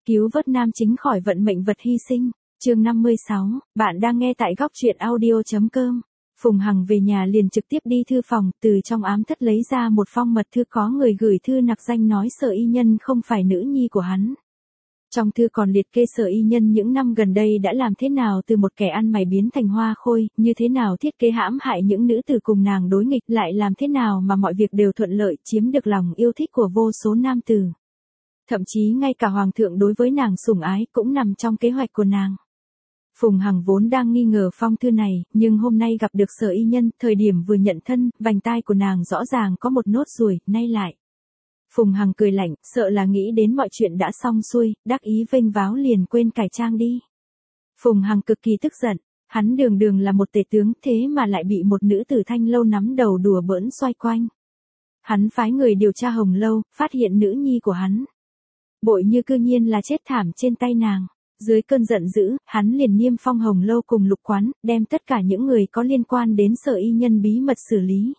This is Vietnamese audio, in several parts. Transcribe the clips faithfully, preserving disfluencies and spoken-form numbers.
Cứu vớt nam chính khỏi vận mệnh vật hy sinh. Chương năm mươi sáu, bạn đang nghe tại góc truyện audio chấm com. Phùng Hằng về nhà liền trực tiếp đi thư phòng, từ trong ám thất lấy ra một phong mật thư có người gửi thư nặc danh nói Sở Y Nhân không phải nữ nhi của hắn. Trong thư còn liệt kê Sở Y Nhân những năm gần đây đã làm thế nào từ một kẻ ăn mày biến thành hoa khôi, như thế nào thiết kế hãm hại những nữ tử cùng nàng đối nghịch, lại làm thế nào mà mọi việc đều thuận lợi, chiếm được lòng yêu thích của vô số nam tử. Thậm chí ngay cả hoàng thượng đối với nàng sủng ái cũng nằm trong kế hoạch của nàng. Phùng Hằng vốn đang nghi ngờ phong thư này, nhưng hôm nay gặp được Sở Y Nhân, thời điểm vừa nhận thân, vành tai của nàng rõ ràng có một nốt ruồi, nay lại. Phùng Hằng cười lạnh, sợ là nghĩ đến mọi chuyện đã xong xuôi, đắc ý vênh váo liền quên cải trang đi. Phùng Hằng cực kỳ tức giận, hắn đường đường là một tể tướng thế mà lại bị một nữ tử Thanh Lâu nắm đầu đùa bỡn xoay quanh. Hắn phái người điều tra Hồng Lâu, phát hiện nữ nhi của hắn. Bội Như cư nhiên là chết thảm trên tay nàng. Dưới cơn giận dữ, hắn liền niêm phong Hồng Lâu cùng Lục Quán, đem tất cả những người có liên quan đến Sở Y Nhân bí mật xử lý.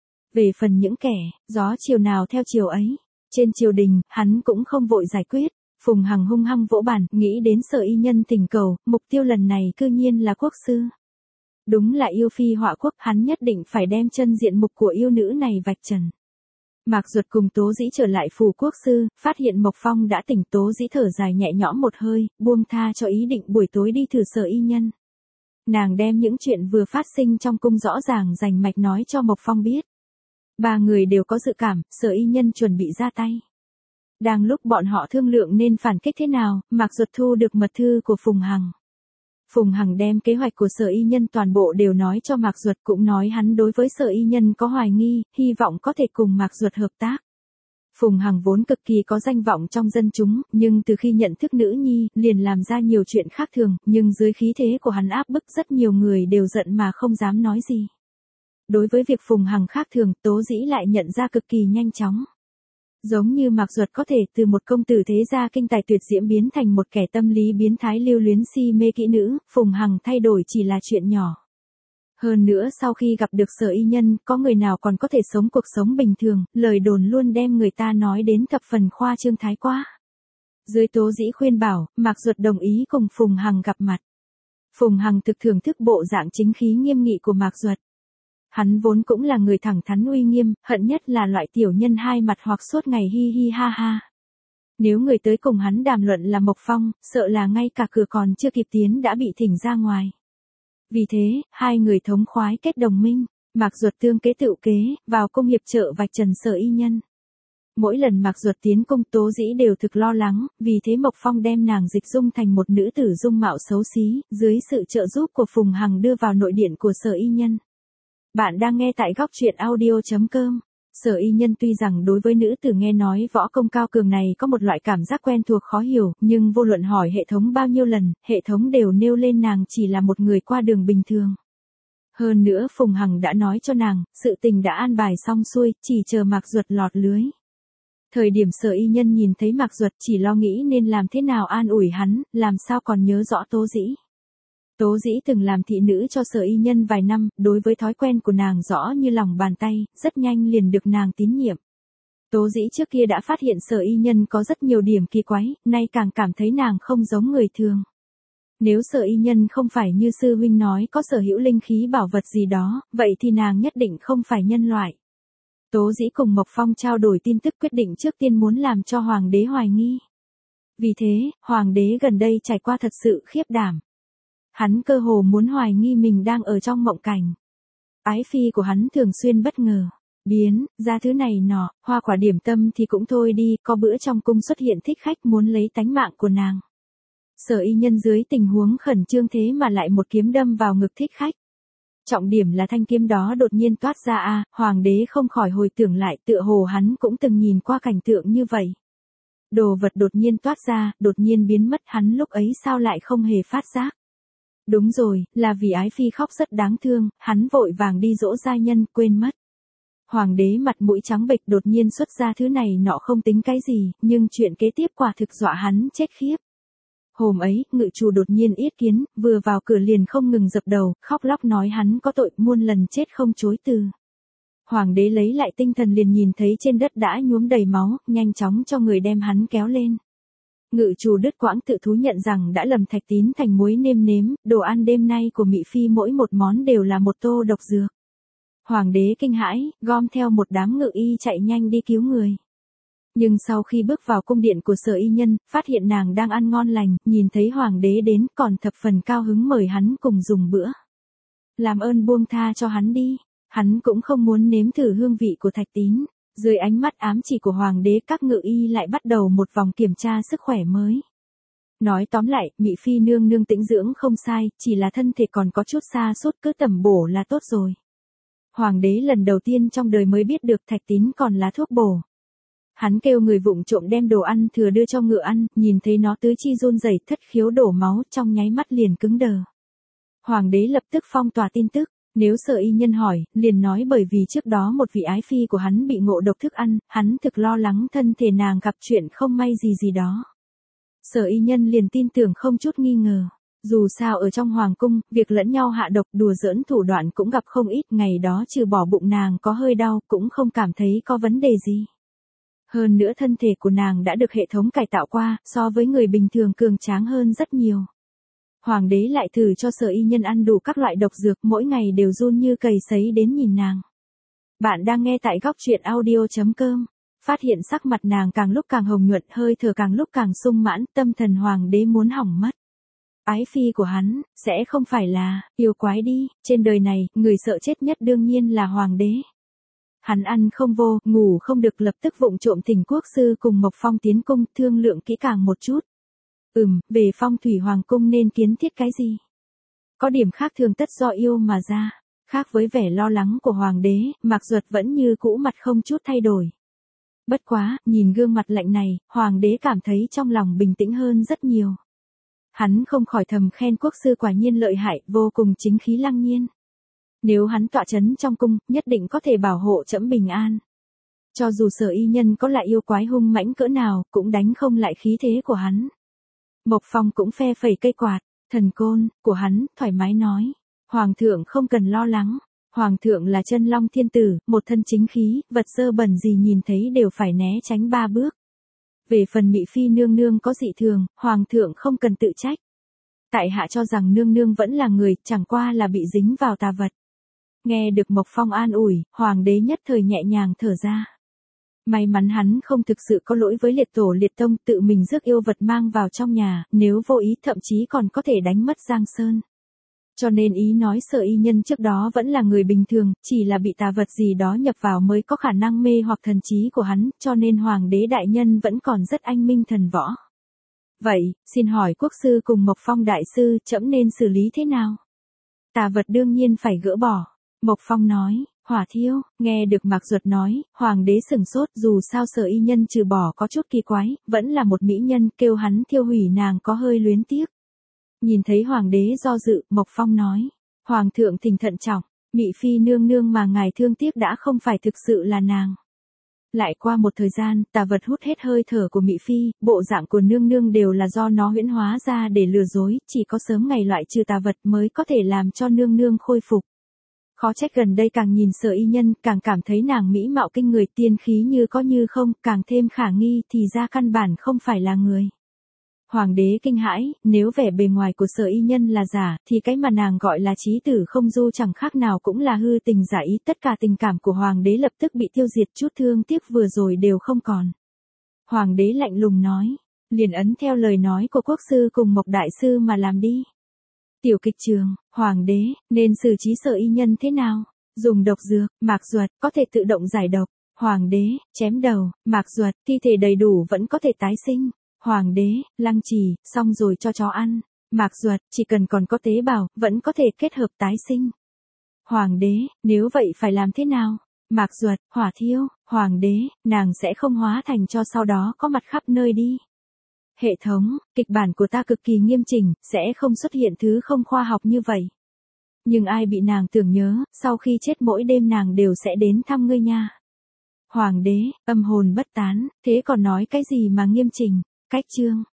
Về phần những kẻ, gió chiều nào theo chiều ấy, trên triều đình, hắn cũng không vội giải quyết. Phùng Hằng hung hăng vỗ bàn, nghĩ đến Sở Y Nhân thỉnh cầu, mục tiêu lần này cư nhiên là quốc sư. Đúng là yêu phi họa quốc, hắn nhất định phải đem chân diện mục của yêu nữ này vạch trần. Mạc Duật cùng Tố Dĩ trở lại phủ quốc sư, phát hiện Mộc Phong đã tỉnh. Tố Dĩ thở dài nhẹ nhõm một hơi, buông tha cho ý định buổi tối đi thử Sở Y Nhân. Nàng đem những chuyện vừa phát sinh trong cung rõ ràng rành mạch nói cho Mộc Phong biết. Ba người đều có dự cảm, Sở Y Nhân chuẩn bị ra tay. Đang lúc bọn họ thương lượng nên phản kích thế nào, Mạc Duật thu được mật thư của Phùng Hằng. Phùng Hằng đem kế hoạch của Sở Y Nhân toàn bộ đều nói cho Mạc Duật, cũng nói hắn đối với Sở Y Nhân có hoài nghi, hy vọng có thể cùng Mạc Duật hợp tác. Phùng Hằng vốn cực kỳ có danh vọng trong dân chúng, nhưng từ khi nhận thức nữ nhi, liền làm ra nhiều chuyện khác thường, nhưng dưới khí thế của hắn áp bức rất nhiều người đều giận mà không dám nói gì. Đối với việc Phùng Hằng khác thường, Tố Dĩ lại nhận ra cực kỳ nhanh chóng. Giống như Mạc Duật có thể từ một công tử thế gia kinh tài tuyệt diễm biến thành một kẻ tâm lý biến thái lưu luyến si mê kỹ nữ, Phùng Hằng thay đổi chỉ là chuyện nhỏ. Hơn nữa sau khi gặp được Sở Y Nhân, có người nào còn có thể sống cuộc sống bình thường, lời đồn luôn đem người ta nói đến thập phần khoa trương thái quá. Dưới Tố Dĩ khuyên bảo, Mạc Duật đồng ý cùng Phùng Hằng gặp mặt. Phùng Hằng thực thưởng thức bộ dạng chính khí nghiêm nghị của Mạc Duật. Hắn vốn cũng là người thẳng thắn uy nghiêm, hận nhất là loại tiểu nhân hai mặt hoặc suốt ngày hi hi ha ha. Nếu người tới cùng hắn đàm luận là Mộc Phong, sợ là ngay cả cửa còn chưa kịp tiến đã bị thỉnh ra ngoài. Vì thế, hai người thống khoái kết đồng minh, Mạc Duật tương kế tựu kế, vào cung hiệp trợ vạch trần Sở Y Nhân. Mỗi lần Mạc Duật tiến cung, Tố Dĩ đều thực lo lắng, vì thế Mộc Phong đem nàng dịch dung thành một nữ tử dung mạo xấu xí, dưới sự trợ giúp của Phùng Hằng đưa vào nội điện của Sở Y Nhân. Bạn đang nghe tại góc truyện audio chấm com. Sở Y Nhân tuy rằng đối với nữ tử nghe nói võ công cao cường này có một loại cảm giác quen thuộc khó hiểu, nhưng vô luận hỏi hệ thống bao nhiêu lần, hệ thống đều nêu lên nàng chỉ là một người qua đường bình thường. Hơn nữa Phùng Hằng đã nói cho nàng, sự tình đã an bài xong xuôi, chỉ chờ Mạc Duật lọt lưới. Thời điểm Sở Y Nhân nhìn thấy Mạc Duật chỉ lo nghĩ nên làm thế nào an ủi hắn, làm sao còn nhớ rõ Tố Dĩ. Tố Dĩ từng làm thị nữ cho Sở Y Nhân vài năm, đối với thói quen của nàng rõ như lòng bàn tay, rất nhanh liền được nàng tín nhiệm. Tố Dĩ trước kia đã phát hiện Sở Y Nhân có rất nhiều điểm kỳ quái, nay càng cảm thấy nàng không giống người thường. Nếu Sở Y Nhân không phải như sư huynh nói có sở hữu linh khí bảo vật gì đó, vậy thì nàng nhất định không phải nhân loại. Tố Dĩ cùng Mộc Phong trao đổi tin tức, quyết định trước tiên muốn làm cho Hoàng đế hoài nghi. Vì thế, Hoàng đế gần đây trải qua thật sự khiếp đảm. Hắn cơ hồ muốn hoài nghi mình đang ở trong mộng cảnh. Ái phi của hắn thường xuyên bất ngờ, biến, ra thứ này nọ, hoa quả điểm tâm thì cũng thôi đi, có bữa trong cung xuất hiện thích khách muốn lấy tánh mạng của nàng. Sở Y Nhân dưới tình huống khẩn trương thế mà lại một kiếm đâm vào ngực thích khách. Trọng điểm là thanh kiếm đó đột nhiên toát ra a, Hoàng đế không khỏi hồi tưởng lại, tựa hồ hắn cũng từng nhìn qua cảnh tượng như vậy. Đồ vật đột nhiên toát ra, đột nhiên biến mất, hắn lúc ấy sao lại không hề phát giác. Đúng rồi, là vì ái phi khóc rất đáng thương, hắn vội vàng đi dỗ gia nhân, quên mất. Hoàng đế mặt mũi trắng bệch đột nhiên xuất ra thứ này nọ không tính cái gì, nhưng chuyện kế tiếp quả thực dọa hắn chết khiếp. Hôm ấy, ngự chủ đột nhiên yết kiến, vừa vào cửa liền không ngừng dập đầu, khóc lóc nói hắn có tội, muôn lần chết không chối từ. Hoàng đế lấy lại tinh thần liền nhìn thấy trên đất đã nhuốm đầy máu, nhanh chóng cho người đem hắn kéo lên. Ngự chủ đứt quãng tự thú nhận rằng đã lầm Thạch Tín thành muối nêm nếm, đồ ăn đêm nay của Mị Phi mỗi một món đều là một tô độc dược. Hoàng đế kinh hãi, gom theo một đám ngự y chạy nhanh đi cứu người. Nhưng sau khi bước vào cung điện của Sở Y Nhân, phát hiện nàng đang ăn ngon lành, nhìn thấy hoàng đế đến còn thập phần cao hứng mời hắn cùng dùng bữa. Làm ơn buông tha cho hắn đi, hắn cũng không muốn nếm thử hương vị của Thạch Tín. Dưới ánh mắt ám chỉ của hoàng đế, các ngự y lại bắt đầu một vòng kiểm tra sức khỏe mới. Nói tóm lại, Mị Phi nương nương tĩnh dưỡng không sai, chỉ là thân thể còn có chút sa sút, cứ tầm bổ là tốt rồi. Hoàng đế lần đầu tiên trong đời mới biết được Thạch Tín còn là thuốc bổ. Hắn kêu người vụng trộm đem đồ ăn thừa đưa cho ngựa ăn, nhìn thấy nó tứ chi run rẩy, thất khiếu đổ máu, trong nháy mắt liền cứng đờ. Hoàng đế lập tức phong tỏa tin tức, nếu Sở Y Nhân hỏi, liền nói bởi vì trước đó một vị ái phi của hắn bị ngộ độc thức ăn, hắn thực lo lắng thân thể nàng gặp chuyện không may gì gì đó. Sở Y Nhân liền tin tưởng không chút nghi ngờ. Dù sao ở trong hoàng cung, việc lẫn nhau hạ độc đùa giỡn thủ đoạn cũng gặp không ít, ngày đó trừ bỏ bụng nàng có hơi đau cũng không cảm thấy có vấn đề gì. Hơn nữa thân thể của nàng đã được hệ thống cải tạo qua, so với người bình thường cường tráng hơn rất nhiều. Hoàng đế lại thử cho Sở Y Nhân ăn đủ các loại độc dược, mỗi ngày đều run như cầy sấy đến nhìn nàng. Bạn đang nghe tại góc truyện audio chấm com. Phát hiện sắc mặt nàng càng lúc càng hồng nhuận, hơi thở càng lúc càng sung mãn, tâm thần hoàng đế muốn hỏng mất. Ái phi của hắn, sẽ không phải là, yêu quái đi, trên đời này, người sợ chết nhất đương nhiên là hoàng đế. Hắn ăn không vô, ngủ không được, lập tức vụng trộm thỉnh quốc sư cùng Mộc Phong tiến cung, thương lượng kỹ càng một chút. Ừm, về phong thủy hoàng cung nên kiến thiết cái gì? Có điểm khác thường tất do yêu mà ra. Khác với vẻ lo lắng của hoàng đế, Mạc Duật vẫn như cũ mặt không chút thay đổi. Bất quá, nhìn gương mặt lạnh này, hoàng đế cảm thấy trong lòng bình tĩnh hơn rất nhiều. Hắn không khỏi thầm khen quốc sư quả nhiên lợi hại, vô cùng chính khí lăng nhiên. Nếu hắn tọa chấn trong cung, nhất định có thể bảo hộ trẫm bình an. Cho dù Sở Y Nhân có là yêu quái hung mãnh cỡ nào, cũng đánh không lại khí thế của hắn. Mộc Phong cũng phe phẩy cây quạt, thần côn, của hắn, thoải mái nói. Hoàng thượng không cần lo lắng. Hoàng thượng là chân long thiên tử, một thân chính khí, vật dơ bẩn gì nhìn thấy đều phải né tránh ba bước. Về phần Mị Phi nương nương có dị thường, Hoàng thượng không cần tự trách. Tại hạ cho rằng nương nương vẫn là người, chẳng qua là bị dính vào tà vật. Nghe được Mộc Phong an ủi, hoàng đế nhất thời nhẹ nhàng thở ra. May mắn hắn không thực sự có lỗi với liệt tổ liệt tông, tự mình rước yêu vật mang vào trong nhà, nếu vô ý thậm chí còn có thể đánh mất Giang Sơn. Cho nên ý nói Sở Y Nhân trước đó vẫn là người bình thường, chỉ là bị tà vật gì đó nhập vào mới có khả năng mê hoặc thần trí của hắn, cho nên hoàng đế đại nhân vẫn còn rất anh minh thần võ. Vậy, xin hỏi quốc sư cùng Mộc Phong đại sư, trẫm nên xử lý thế nào? Tà vật đương nhiên phải gỡ bỏ. Mộc Phong nói, hỏa thiêu, nghe được Mạc Duật nói, hoàng đế sửng sốt, dù sao Sở Y Nhân trừ bỏ có chút kỳ quái, vẫn là một mỹ nhân, kêu hắn thiêu hủy nàng có hơi luyến tiếc. Nhìn thấy hoàng đế do dự, Mộc Phong nói, hoàng thượng thỉnh thận trọng, Mị Phi nương nương mà ngài thương tiếc đã không phải thực sự là nàng. Lại qua một thời gian, tà vật hút hết hơi thở của Mị Phi, bộ dạng của nương nương đều là do nó huyễn hóa ra để lừa dối, chỉ có sớm ngày loại trừ tà vật mới có thể làm cho nương nương khôi phục. Khó trách gần đây càng nhìn Sở Y Nhân, càng cảm thấy nàng mỹ mạo kinh người, tiên khí như có như không, càng thêm khả nghi, thì ra căn bản không phải là người. Hoàng đế kinh hãi, nếu vẻ bề ngoài của Sở Y Nhân là giả, thì cái mà nàng gọi là trí tử không du chẳng khác nào cũng là hư tình giả ý, tất cả tình cảm của hoàng đế lập tức bị tiêu diệt, chút thương tiếc vừa rồi đều không còn. Hoàng đế lạnh lùng nói, liền ấn theo lời nói của quốc sư cùng Mộc đại sư mà làm đi. Tiểu kịch trường, hoàng đế, nên xử trí Sở Y Nhân thế nào? Dùng độc dược, Mạc Duật, có thể tự động giải độc. Hoàng đế, chém đầu, Mạc Duật, thi thể đầy đủ vẫn có thể tái sinh. Hoàng đế, lăng trì, xong rồi cho chó ăn. Mạc Duật, chỉ cần còn có tế bào, vẫn có thể kết hợp tái sinh. Hoàng đế, nếu vậy phải làm thế nào? Mạc Duật, hỏa thiêu. Hoàng đế, nàng sẽ không hóa thành cho sau đó có mặt khắp nơi đi. Hệ thống, kịch bản của ta cực kỳ nghiêm chỉnh, sẽ không xuất hiện thứ không khoa học như vậy. Nhưng ai bị nàng tưởng nhớ, sau khi chết mỗi đêm nàng đều sẽ đến thăm ngươi nha. Hoàng đế, âm hồn bất tán, thế còn nói cái gì mà nghiêm chỉnh? Cách chương.